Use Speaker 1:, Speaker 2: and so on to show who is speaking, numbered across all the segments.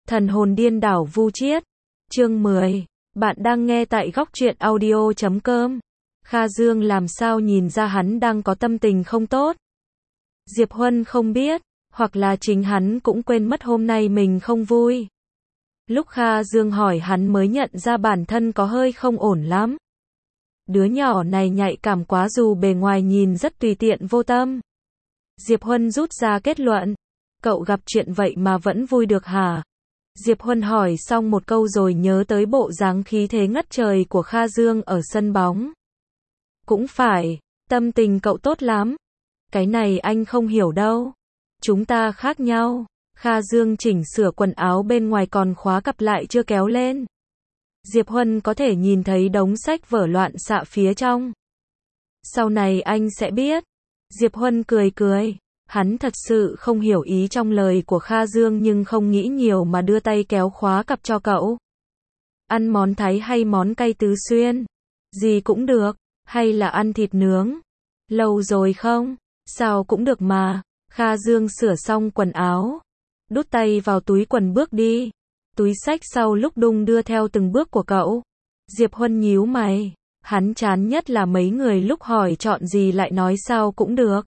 Speaker 1: Thần hồn điên đảo vu triết. Chương 10. Bạn đang nghe tại góc truyện audio.com. Kha Dương làm sao nhìn ra hắn đang có tâm tình không tốt. Diệp Huân không biết, hoặc là chính hắn cũng quên mất hôm nay mình không vui. Lúc Kha Dương hỏi hắn mới nhận ra bản thân có hơi không ổn lắm. Đứa nhỏ này nhạy cảm quá dù bề ngoài nhìn rất tùy tiện vô tâm. Diệp Huân rút ra kết luận. Cậu gặp chuyện vậy mà vẫn vui được hả? Diệp Huân hỏi xong một câu rồi nhớ tới bộ dáng khí thế ngất trời của Kha Dương ở sân bóng. Cũng phải, tâm tình cậu tốt lắm. Cái này anh không hiểu đâu. Chúng ta khác nhau. Kha Dương chỉnh sửa quần áo bên ngoài còn khóa cặp lại chưa kéo lên. Diệp Huân có thể nhìn thấy đống sách vở loạn xạ phía trong. Sau này anh sẽ biết. Diệp Huân cười cười. Hắn thật sự không hiểu ý trong lời của Kha Dương nhưng không nghĩ nhiều mà đưa tay kéo khóa cặp cho cậu. Ăn món Thái hay món cay Tứ Xuyên? Gì cũng được. Hay là ăn thịt nướng? Lâu rồi không? Sao cũng được mà. Kha Dương sửa xong quần áo. Đút tay vào túi quần bước đi. Túi xách sau lúc đung đưa theo từng bước của cậu. Diệp Huân nhíu mày. Hắn chán nhất là mấy người lúc hỏi chọn gì lại nói sao cũng được.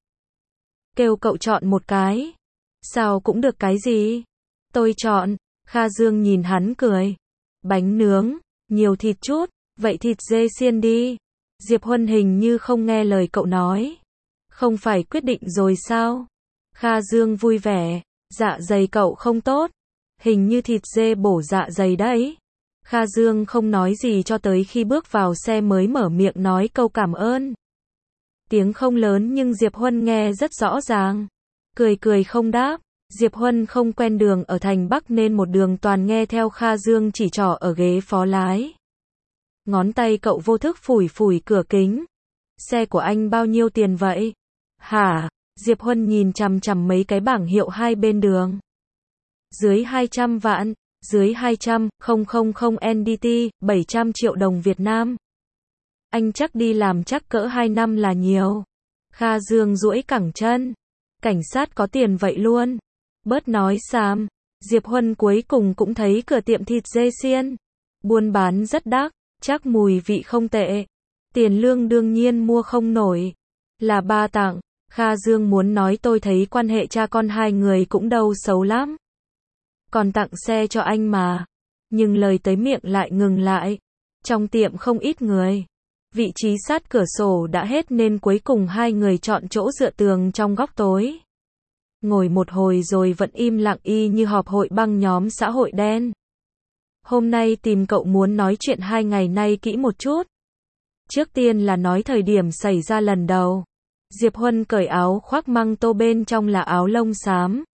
Speaker 1: Kêu cậu chọn một cái. Sao cũng được cái gì? Tôi chọn. Kha Dương nhìn hắn cười. Bánh nướng, nhiều thịt chút, vậy thịt dê xiên đi. Diệp Huân hình như không nghe lời cậu nói. Không phải quyết định rồi sao? Kha Dương vui vẻ. Dạ dày cậu không tốt. Hình như thịt dê bổ dạ dày đấy. Kha Dương không nói gì cho tới khi bước vào xe mới mở miệng nói câu cảm ơn. Tiếng không lớn nhưng Diệp Huân nghe rất rõ ràng. Cười cười không đáp. Diệp Huân không quen đường ở thành Bắc nên một đường toàn nghe theo Kha Dương chỉ trỏ ở ghế phó lái. Ngón tay cậu vô thức phủi phủi cửa kính. Xe của anh bao nhiêu tiền vậy? Hả? Diệp Huân nhìn chằm chằm mấy cái bảng hiệu hai bên đường. Dưới 200 vạn, dưới 200, 000 NDT, 700 triệu đồng Việt Nam. Anh chắc đi làm chắc cỡ 2 năm là nhiều. Kha Dương duỗi cẳng chân. Cảnh sát có tiền vậy luôn. Bớt nói xàm. Diệp Huân cuối cùng cũng thấy cửa tiệm thịt dê xiên. Buôn bán rất đắt, chắc mùi vị không tệ. Tiền lương đương nhiên mua không nổi. Là ba tặng. Kha Dương muốn nói tôi thấy quan hệ cha con hai người cũng đâu xấu lắm. Còn tặng xe cho anh mà. Nhưng lời tới miệng lại ngừng lại. Trong tiệm không ít người. Vị trí sát cửa sổ đã hết nên cuối cùng hai người chọn chỗ dựa tường trong góc tối. Ngồi một hồi rồi vẫn im lặng y như họp hội băng nhóm xã hội đen. Hôm nay tìm cậu muốn nói chuyện 2 ngày nay kỹ một chút. Trước tiên là nói thời điểm xảy ra lần đầu. Diệp Huân cởi áo khoác măng tô bên trong là áo lông xám.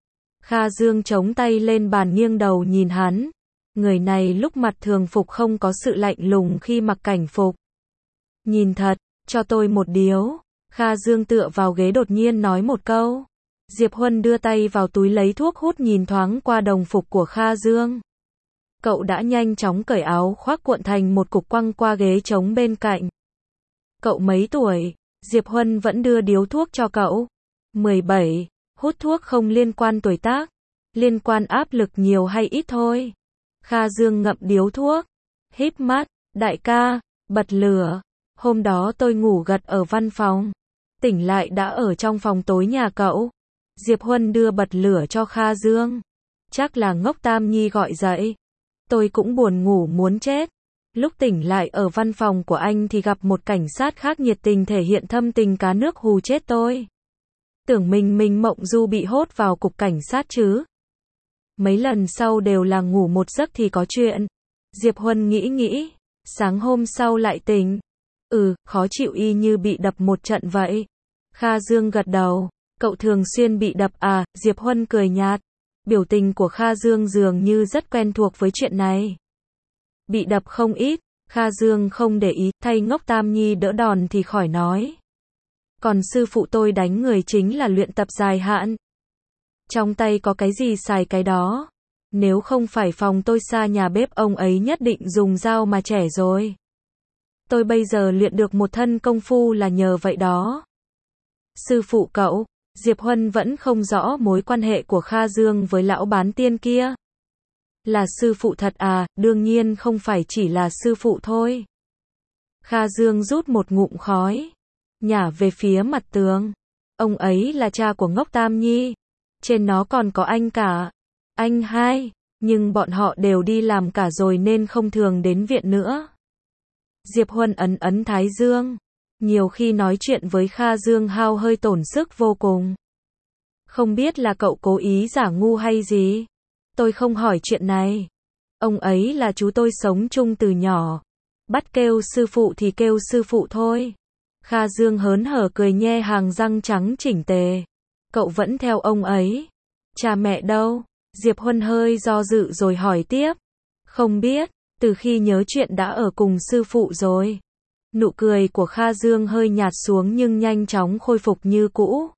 Speaker 1: Kha Dương chống tay lên bàn nghiêng đầu nhìn hắn. Người này lúc mặc thường phục không có sự lạnh lùng khi mặc cảnh phục. Nhìn thật, cho tôi một điếu. Kha Dương tựa vào ghế đột nhiên nói một câu. Diệp Huân đưa tay vào túi lấy thuốc hút nhìn thoáng qua đồng phục của Kha Dương. Cậu đã nhanh chóng cởi áo khoác cuộn thành một cục quăng qua ghế trống bên cạnh. Cậu mấy tuổi? Diệp Huân vẫn đưa điếu thuốc cho cậu. 17. Hút thuốc không liên quan tuổi tác. Liên quan áp lực nhiều hay ít thôi. Kha Dương ngậm điếu thuốc. Híp mắt. Đại ca, bật lửa. Hôm đó tôi ngủ gật ở văn phòng. Tỉnh lại đã ở trong phòng tối nhà cậu. Diệp Huân đưa bật lửa cho Kha Dương. Chắc là ngốc Tam Nhi gọi dậy. Tôi cũng buồn ngủ muốn chết. Lúc tỉnh lại ở văn phòng của anh thì gặp một cảnh sát khác nhiệt tình thể hiện thâm tình cá nước hù chết tôi. Tưởng mình mộng du bị hốt vào cục cảnh sát chứ. Mấy lần sau đều là ngủ một giấc thì có chuyện. Diệp Huân nghĩ. Sáng hôm sau lại tỉnh. Khó chịu y như bị đập một trận vậy. Kha Dương gật đầu. Cậu thường xuyên bị đập à? Diệp Huân cười nhạt. Biểu tình của Kha Dương dường như rất quen thuộc với chuyện này. Bị đập không ít. Kha Dương không để ý, thay ngốc Tam Nhi đỡ đòn thì khỏi nói. Còn sư phụ tôi đánh người chính là luyện tập dài hạn. Trong tay có cái gì xài cái đó. Nếu không phải phòng tôi xa nhà bếp ông ấy nhất định dùng dao mà chẻ rồi. Tôi bây giờ luyện được một thân công phu là nhờ vậy đó. Sư phụ cậu? Diệp Huân vẫn không rõ mối quan hệ của Kha Dương với lão bán tiên kia. Là sư phụ thật à, đương nhiên không phải chỉ là sư phụ thôi. Kha Dương rút một ngụm khói, nhả về phía mặt tường. Ông ấy là cha của Ngốc Tam Nhi. Trên nó còn có anh cả. Anh hai, nhưng bọn họ đều đi làm cả rồi nên không thường đến viện nữa. Diệp Huân ấn ấn thái dương. Nhiều khi nói chuyện với Kha Dương Hao hơi tổn sức vô cùng. Không biết là cậu cố ý giả ngu hay gì? Tôi không hỏi chuyện này. Ông ấy là chú tôi sống chung từ nhỏ. Bắt kêu sư phụ thì kêu sư phụ thôi. Kha Dương hớn hở cười nhe hàng răng trắng chỉnh tề. Cậu vẫn theo ông ấy. Cha mẹ đâu? Diệp Huân hơi do dự rồi hỏi tiếp. Không biết, từ khi nhớ chuyện đã ở cùng sư phụ rồi. Nụ cười của Kha Dương hơi nhạt xuống nhưng nhanh chóng khôi phục như cũ.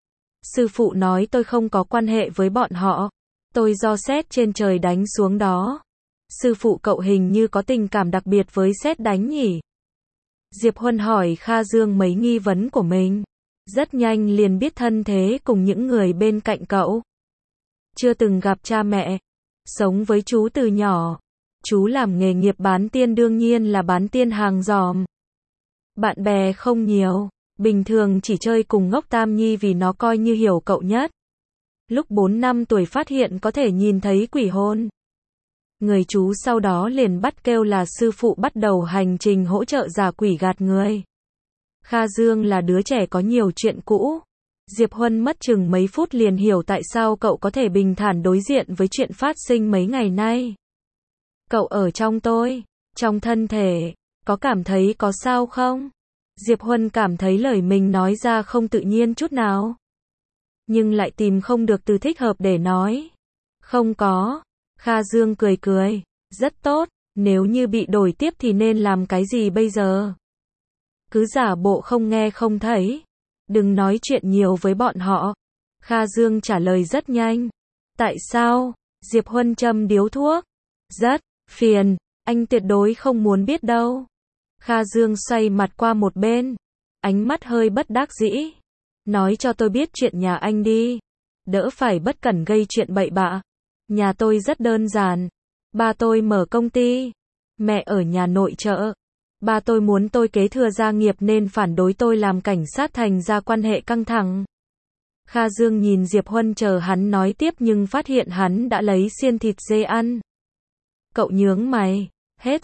Speaker 1: Sư phụ nói tôi không có quan hệ với bọn họ. Tôi do sét trên trời đánh xuống đó. Sư phụ cậu hình như có tình cảm đặc biệt với sét đánh nhỉ? Diệp Huân hỏi Kha Dương mấy nghi vấn của mình. Rất nhanh liền biết thân thế cùng những người bên cạnh cậu. Chưa từng gặp cha mẹ. Sống với chú từ nhỏ. Chú làm nghề nghiệp bán tiên, đương nhiên là bán tiên hàng giòm. Bạn bè không nhiều. Bình thường chỉ chơi cùng Ngốc Tam Nhi vì nó coi như hiểu cậu nhất. Lúc 4 năm tuổi phát hiện có thể nhìn thấy quỷ hồn. Người chú sau đó liền bắt kêu là sư phụ, bắt đầu hành trình hỗ trợ giả quỷ gạt người. Kha Dương là đứa trẻ có nhiều chuyện cũ. Diệp Huân mất chừng mấy phút liền hiểu tại sao cậu có thể bình thản đối diện với chuyện phát sinh mấy ngày nay. Cậu ở trong tôi, trong thân thể, có cảm thấy có sao không? Diệp Huân cảm thấy lời mình nói ra không tự nhiên chút nào. Nhưng lại tìm không được từ thích hợp để nói. Không có. Kha Dương cười cười. Rất tốt, nếu như bị đổi tiếp thì nên làm cái gì bây giờ? Cứ giả bộ không nghe không thấy. Đừng nói chuyện nhiều với bọn họ. Kha Dương trả lời rất nhanh. Tại sao? Diệp Huân châm điếu thuốc. Rất phiền, anh tuyệt đối không muốn biết đâu. Kha Dương xoay mặt qua một bên. Ánh mắt hơi bất đắc dĩ. Nói cho tôi biết chuyện nhà anh đi. Đỡ phải bất cẩn gây chuyện bậy bạ. Nhà tôi rất đơn giản. Ba tôi mở công ty. Mẹ ở nhà nội trợ. Ba tôi muốn tôi kế thừa gia nghiệp nên phản đối tôi làm cảnh sát, thành ra quan hệ căng thẳng. Kha Dương nhìn Diệp Huân chờ hắn nói tiếp nhưng phát hiện hắn đã lấy xiên thịt dê ăn. Cậu nhướng mày. Hết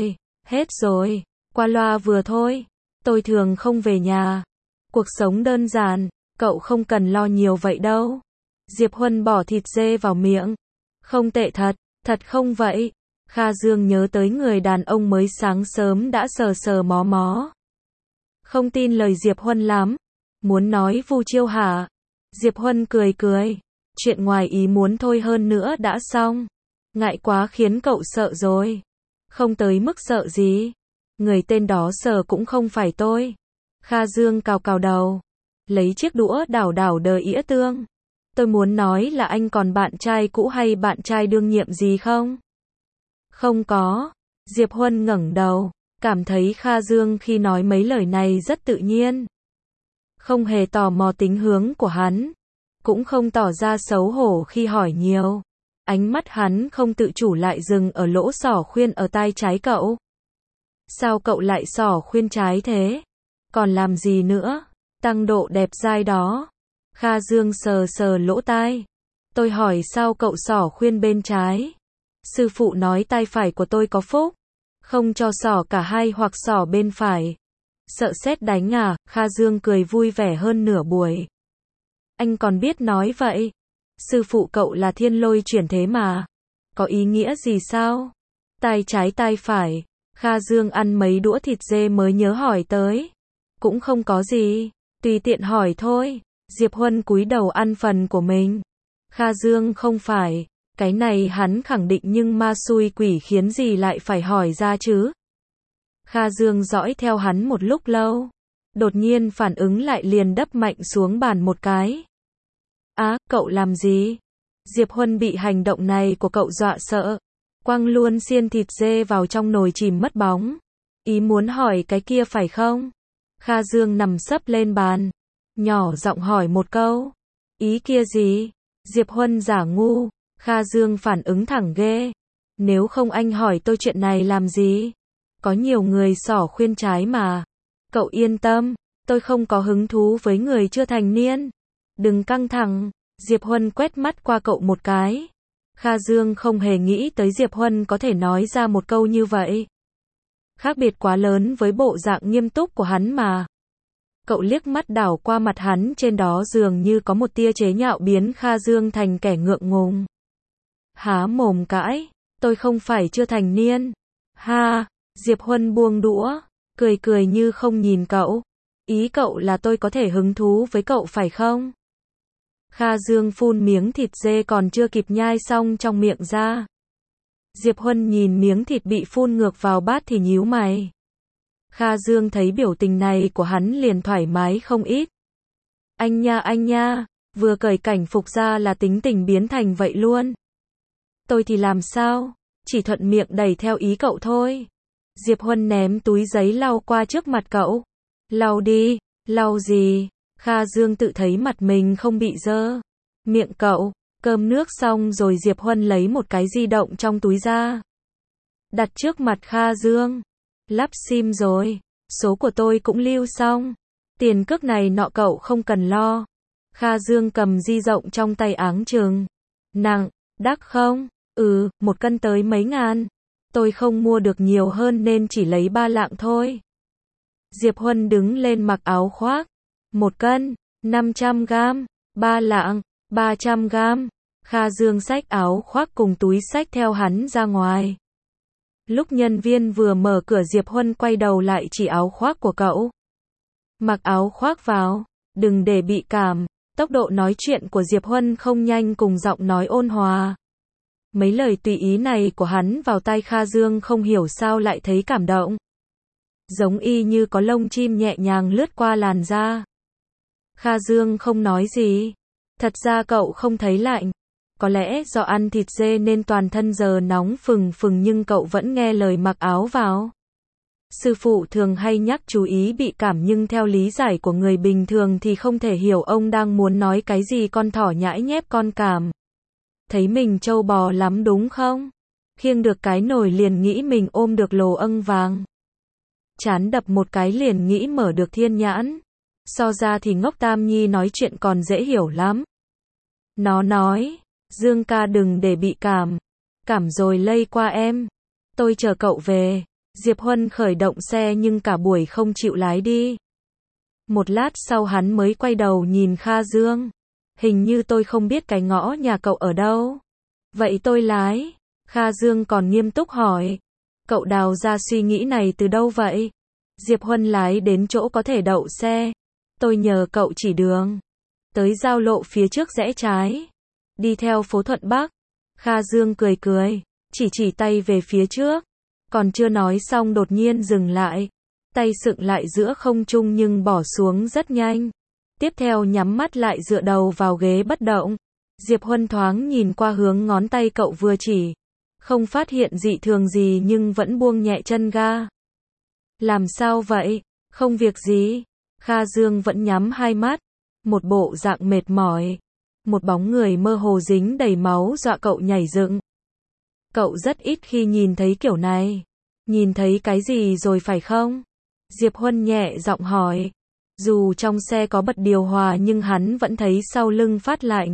Speaker 1: rồi. Qua loa vừa thôi. Tôi thường không về nhà. Cuộc sống đơn giản. Cậu không cần lo nhiều vậy đâu. Diệp Huân bỏ thịt dê vào miệng. Không tệ thật không vậy? Kha Dương nhớ tới người đàn ông mới sáng sớm đã sờ sờ mó mó. Không tin lời Diệp Huân lắm. Muốn nói vu chiêu hả? Diệp Huân cười cười. Chuyện ngoài ý muốn thôi, hơn nữa đã xong. Ngại quá khiến cậu sợ rồi. Không tới mức sợ gì. Người tên đó sờ cũng không phải tôi. Kha Dương cào cào đầu. Lấy chiếc đũa đảo đảo đờ ĩa tương. Tôi muốn nói là anh còn bạn trai cũ hay bạn trai đương nhiệm gì không? Không có. Diệp Huân ngẩng đầu. Cảm thấy Kha Dương khi nói mấy lời này rất tự nhiên. Không hề tò mò tính hướng của hắn. Cũng không tỏ ra xấu hổ khi hỏi nhiều. Ánh mắt hắn không tự chủ lại dừng ở lỗ xỏ khuyên ở tai trái cậu. Sao cậu lại xỏ khuyên trái thế? Còn làm gì nữa? Tăng độ đẹp dai đó. Kha Dương sờ sờ lỗ tai. Tôi hỏi sao cậu xỏ khuyên bên trái? Sư phụ nói tai phải của tôi có phúc. Không cho xỏ cả hai hoặc xỏ bên phải. Sợ sét đánh à? Kha Dương cười vui vẻ hơn nửa buổi. Anh còn biết nói vậy? Sư phụ cậu là thiên lôi chuyển thế mà. Có ý nghĩa gì sao? Tai trái tai phải. Kha Dương ăn mấy đũa thịt dê mới nhớ hỏi tới. Cũng không có gì. Tùy tiện hỏi thôi. Diệp Huân cúi đầu ăn phần của mình. Kha Dương không phải. Cái này hắn khẳng định nhưng ma xui quỷ khiến gì lại phải hỏi ra chứ. Kha Dương dõi theo hắn một lúc lâu. Đột nhiên phản ứng lại liền đập mạnh xuống bàn một cái. Á, cậu làm gì? Diệp Huân bị hành động này của cậu dọa sợ. Quăng luôn xiên thịt dê vào trong nồi chìm mất bóng. Ý muốn hỏi cái kia phải không? Kha Dương nằm sấp lên bàn. Nhỏ giọng hỏi một câu. Ý kia gì? Diệp Huân giả ngu. Kha Dương phản ứng thẳng ghê. Nếu không anh hỏi tôi chuyện này làm gì? Có nhiều người xỏ khuyên trái mà. Cậu yên tâm, tôi không có hứng thú với người chưa thành niên. Đừng căng thẳng. Diệp Huân quét mắt qua cậu một cái. Kha Dương không hề nghĩ tới Diệp Huân có thể nói ra một câu như vậy. Khác biệt quá lớn với bộ dạng nghiêm túc của hắn mà. Cậu liếc mắt đảo qua mặt hắn, trên đó dường như có một tia chế nhạo biến Kha Dương thành kẻ ngượng ngùng. Há mồm cãi, tôi không phải chưa thành niên. Ha, Diệp Huân buông đũa, cười cười như không nhìn cậu. Ý cậu là tôi có thể hứng thú với cậu phải không? Kha Dương phun miếng thịt dê còn chưa kịp nhai xong trong miệng ra. Diệp Huân nhìn miếng thịt bị phun ngược vào bát thì nhíu mày. Kha Dương thấy biểu tình này của hắn liền thoải mái không ít. Anh nha, vừa cởi cảnh phục ra là tính tình biến thành vậy luôn. Tôi thì làm sao, chỉ thuận miệng đẩy theo ý cậu thôi. Diệp Huân ném túi giấy lau qua trước mặt cậu. Lau đi, lau gì? Kha Dương tự thấy mặt mình không bị dơ. Miệng cậu, cơm nước xong rồi Diệp Huân lấy một cái di động trong túi ra. Đặt trước mặt Kha Dương. Lắp sim rồi, số của tôi cũng lưu xong. Tiền cước này nọ cậu không cần lo. Kha Dương cầm di động trong tay áng chừng. Nặng, đắt không? 1 cân tới mấy ngàn. Tôi không mua được nhiều hơn nên chỉ lấy 3 lạng thôi. Diệp Huân đứng lên mặc áo khoác. 1 cân, 500 gram, 3 lạng, 300 gram. Kha Dương xách áo khoác cùng túi xách theo hắn ra ngoài. Lúc nhân viên vừa mở cửa Diệp Huân quay đầu lại chỉ áo khoác của cậu. Mặc áo khoác vào, đừng để bị cảm. Tốc độ nói chuyện của Diệp Huân không nhanh cùng giọng nói ôn hòa. Mấy lời tùy ý này của hắn vào tai Kha Dương không hiểu sao lại thấy cảm động. Giống y như có lông chim nhẹ nhàng lướt qua làn da. Kha Dương không nói gì. Thật ra cậu không thấy lạnh. Có lẽ do ăn thịt dê nên toàn thân giờ nóng phừng phừng nhưng cậu vẫn nghe lời mặc áo vào. Sư phụ thường hay nhắc chú ý bị cảm nhưng theo lý giải của người bình thường thì không thể hiểu ông đang muốn nói cái gì. Con thỏ nhãi nhép con cảm. Thấy mình trâu bò lắm đúng không? Khiêng được cái nồi liền nghĩ mình ôm được lồ âng vàng. Chán đập một cái liền nghĩ mở được thiên nhãn. So ra thì ngốc Tam Nhi nói chuyện còn dễ hiểu lắm. Nó nói, Dương ca đừng để bị cảm. Cảm rồi lây qua em. Tôi chờ cậu về. Diệp Huân khởi động xe nhưng cả buổi không chịu lái đi. Một lát sau hắn mới quay đầu nhìn Kha Dương. Hình như tôi không biết cái ngõ nhà cậu ở đâu. Vậy tôi lái. Kha Dương còn nghiêm túc hỏi. Cậu đào ra suy nghĩ này từ đâu vậy? Diệp Huân lái đến chỗ có thể đậu xe. Tôi nhờ cậu chỉ đường. Tới giao lộ phía trước rẽ trái. Đi theo phố Thuận Bắc. Kha Dương cười cười. Chỉ tay về phía trước. Còn chưa nói xong đột nhiên dừng lại. Tay sựng lại giữa không trung nhưng bỏ xuống rất nhanh. Tiếp theo nhắm mắt lại dựa đầu vào ghế bất động. Diệp Huân thoáng nhìn qua hướng ngón tay cậu vừa chỉ. Không phát hiện dị thường gì nhưng vẫn buông nhẹ chân ga. Làm sao vậy? Không việc gì. Kha Dương vẫn nhắm hai mắt. Một bộ dạng mệt mỏi. Một bóng người mơ hồ dính đầy máu dọa cậu nhảy dựng. Cậu rất ít khi nhìn thấy kiểu này. Nhìn thấy cái gì rồi phải không? Diệp Huân nhẹ giọng hỏi. Dù trong xe có bật điều hòa nhưng hắn vẫn thấy sau lưng phát lạnh.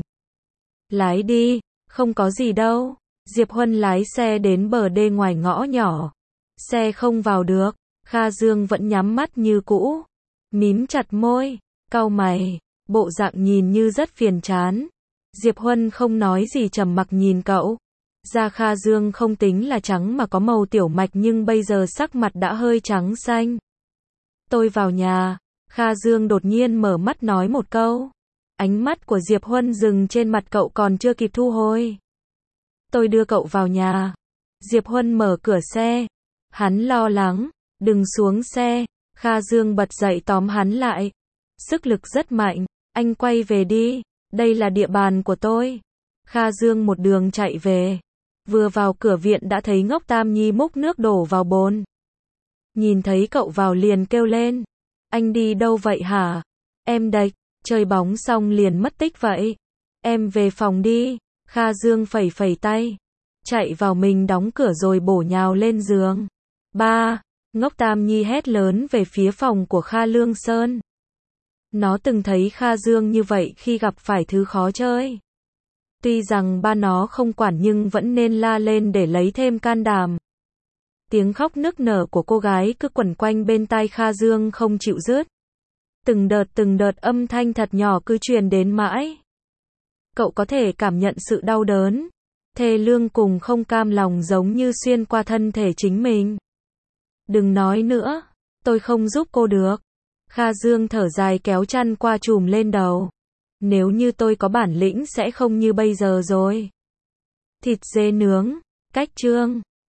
Speaker 1: Lái đi, không có gì đâu. Diệp Huân lái xe đến bờ đê ngoài ngõ nhỏ. Xe không vào được. Kha Dương vẫn nhắm mắt như cũ. Mím chặt môi, cau mày, bộ dạng nhìn như rất phiền chán. Diệp Huân không nói gì trầm mặc nhìn cậu. Da Kha Dương không tính là trắng mà có màu tiểu mạch nhưng bây giờ sắc mặt đã hơi trắng xanh. Tôi vào nhà. Kha Dương đột nhiên mở mắt nói một câu. Ánh mắt của Diệp Huân dừng trên mặt cậu còn chưa kịp thu hồi. Tôi đưa cậu vào nhà. Diệp Huân mở cửa xe. Hắn lo lắng. Đừng xuống xe. Kha Dương bật dậy tóm hắn lại. Sức lực rất mạnh. Anh quay về đi. Đây là địa bàn của tôi. Kha Dương một đường chạy về. Vừa vào cửa viện đã thấy ngốc Tam Nhi múc nước đổ vào bồn. Nhìn thấy cậu vào liền kêu lên. Anh đi đâu vậy hả? Em đạch, chơi bóng xong liền mất tích vậy. Em về phòng đi. Kha Dương phẩy phẩy tay. chạy vào mình đóng cửa rồi bổ nhào lên giường. Ba, ngốc Tam Nhi hét lớn về phía phòng của Kha Lương Sơn. Nó từng thấy Kha Dương như vậy khi gặp phải thứ khó chơi. Tuy rằng ba nó không quản nhưng vẫn nên la lên để lấy thêm can đảm. Tiếng khóc nức nở của cô gái cứ quẩn quanh bên tai Kha Dương không chịu dứt. Từng đợt âm thanh thật nhỏ cứ truyền đến mãi. Cậu có thể cảm nhận sự đau đớn, thê lương cùng không cam lòng giống như xuyên qua thân thể chính mình. Đừng nói nữa, tôi không giúp cô được. Kha Dương thở dài kéo chăn qua trùm lên đầu. Nếu như tôi có bản lĩnh sẽ không như bây giờ rồi. Thịt dê nướng, cách chương.